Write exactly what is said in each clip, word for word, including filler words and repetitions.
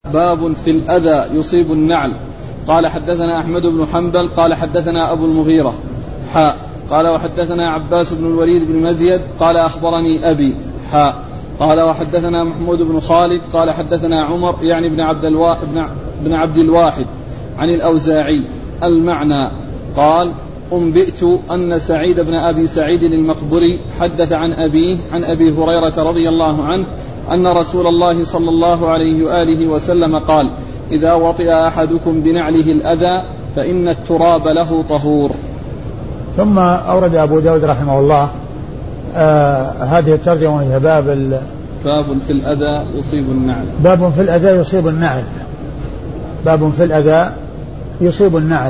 باب في الأذى يصيب النعل. قال حدثنا أحمد بن حنبل قال حدثنا أبو المغيرة حاء قال وحدثنا عباس بن الوليد بن مزيد قال أخبرني أبي حاء قال وحدثنا محمود بن خالد قال حدثنا عمر يعني بن عبد, الوا... بن عبد الواحد عن الأوزاعي المعنى. قال أنبئت أن سعيد بن أبي سعيد المقبري حدث عن أبيه عن أبي هريرة رضي الله عنه أن رسول الله صلى الله عليه وآله وسلم قال إذا وطئ أحدكم بنعله الأذى فإن التراب له طهور. ثم أورد أبو داود رحمه الله آه هذه الترجمة وهي باب ال... باب في الأذى يصيب النعل. باب في الأذى يصيب النعل. باب في الأذى يصيب النعل.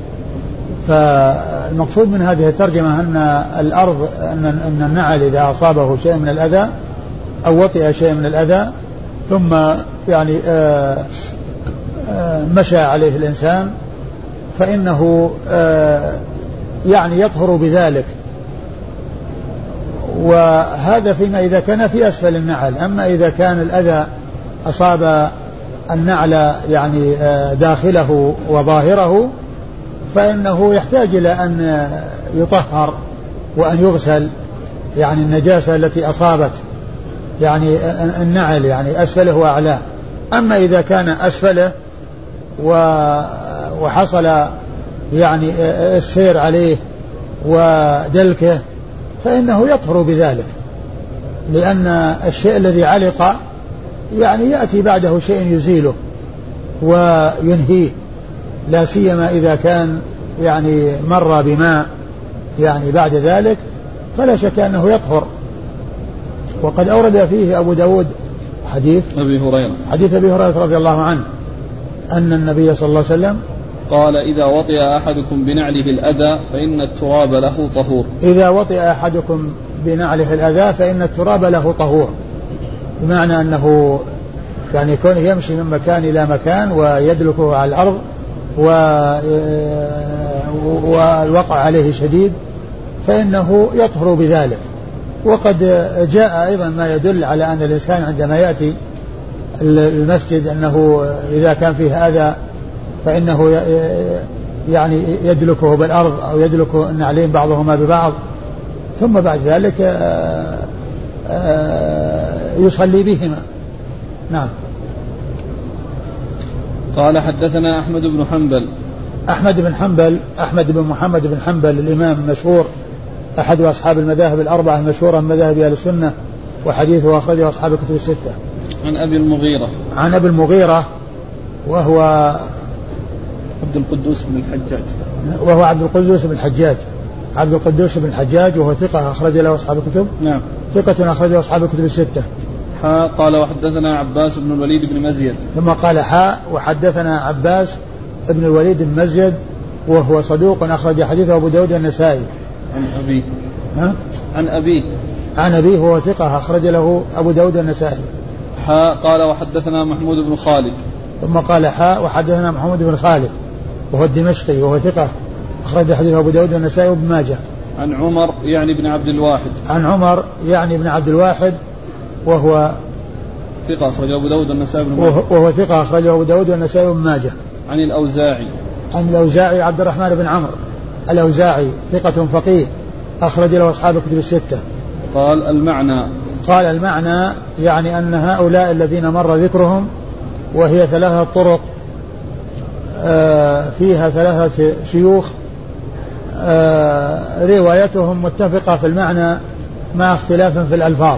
فالمقصود من هذه الترجمة أن الأرض أن أن النعل إذا أصابه شيء من الأذى أو وطئ شيء من الأذى ثم يعني آآ آآ مشى عليه الإنسان فإنه يعني يطهر بذلك. وهذا فيما إذا كان في أسفل النعل. أما إذا كان الأذى أصاب النعل يعني داخله وظاهره فإنه يحتاج إلى أن يطهر وأن يغسل يعني النجاسة التي أصابت يعني النعل يعني أسفله وأعلاه. أما إذا كان أسفله وحصل يعني السير عليه ودلكه فإنه يطهر بذلك، لأن الشيء الذي علق يعني يأتي بعده شيء يزيله وينهيه، لا سيما إذا كان يعني مر بماء يعني بعد ذلك فلا شك أنه يطهر. وقد أورد فيه أبو داود حديث أبي هريرة حديث أبي هريرة رضي الله عنه أن النبي صلى الله عليه وسلم قال إذا وطئ أحدكم بنعله الأذى فإن التراب له طهور. إذا وطئ أحدكم بنعله الأذى فإن التراب له طهور، بمعنى أنه يعني يكون يمشي من مكان إلى مكان ويدلكه على الأرض والوقع عليه شديد فإنه يطهر بذلك. وقد جاء أيضا ما يدل على أن الإنسان عندما يأتي المسجد أنه إذا كان فيه أذى فإنه يعني يدلكه بالأرض أو يدلك النعلين بعضهما ببعض ثم بعد ذلك يصلي بهما. نعم. قال حدثنا أحمد بن حنبل أحمد بن حنبل أحمد بن محمد بن حنبل الإمام المشهور أحد أصحاب المذاهب الأربعة المشهورة من مذاهب أهل السنة وحديثه أخرجه أصحاب الكتب الستة. عن أبي المغيرة عن أبي المغيرة وهو عبد القدوس بن الحجاج وهو عبد القدوس بن الحجاج عبد القدوس بن الحجاج وهو ثقة أخرج له أصحاب الكتب. نعم. ثقة أخرج له أصحاب الكتب الستة. حاء قال وحدثنا عباس بن الوليد بن مزيد ثم قال حاء وحدثنا عباس بن الوليد بن مزيد وهو صدوق أخرج حديثه أبو داود النسائي. عن أبيه ها؟ عن أبيه عن أبيه وهو ثقة أخرج له أبو داود النسائي. حاء قال وحدثنا محمود بن خالد ثم قال حاء وحدثنا محمود بن خالد وهو الدمشقي وهو ثقة أخرج حديثه أبو داود النسائي وابن ماجه. عن عمر يعني بن عبد الواحد عن عمر يعني بن عبد الواحد وهو ثقة أخرجه أبو داود النسائي وابن ماجه وهو ثقة أخرجه أبو داود النسائي وابن ماجه. عن الأوزاعي عن الأوزاعي عبد الرحمن بن عمرو الأوزاعي ثقة فقيه أخرج له أصحاب الكتب الستة. قال المعنى قال المعنى يعني أن هؤلاء الذين مر ذكرهم وهي ثلاثة طرق فيها ثلاثة شيوخ روايتهم متفقة في المعنى مع اختلاف في الألفاظ.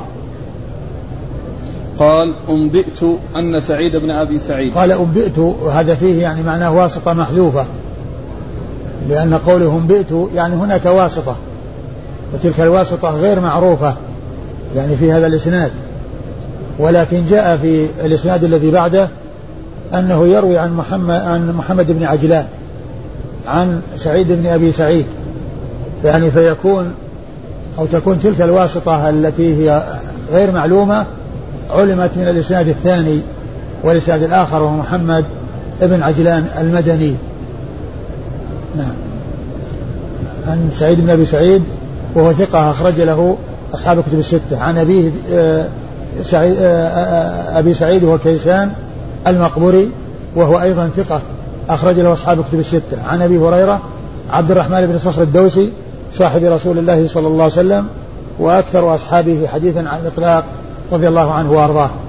قال أنبئت أن سعيد بن أبي سعيد قال أنبئت وهذا فيه يعني معناه واسطة محذوفة، لأن قوله أنبئت يعني هناك واسطة وتلك الواسطة غير معروفة يعني في هذا الإسناد، ولكن جاء في الإسناد الذي بعده أنه يروي عن محمد, عن محمد بن عجلان عن سعيد بن أبي سعيد، يعني فيكون أو تكون تلك الواسطة التي هي غير معلومة علمت من الإسناد الثاني والإسناد الآخر وهو محمد بن عجلان المدني. نعم. عن سعيد بن أبي سعيد وهو ثقة أخرج له أصحاب الكتب الستة. عن أبيه سعيد أبي سعيد وهو كيسان المقبري وهو أيضا ثقة أخرج له أصحاب كتب الستة. عن أبي هريرة عبد الرحمن بن صخر الدوسي صاحب رسول الله صلى الله عليه وسلم وأكثر أصحابه حديثا عن الإطلاق رضي الله عنه وأرضاه.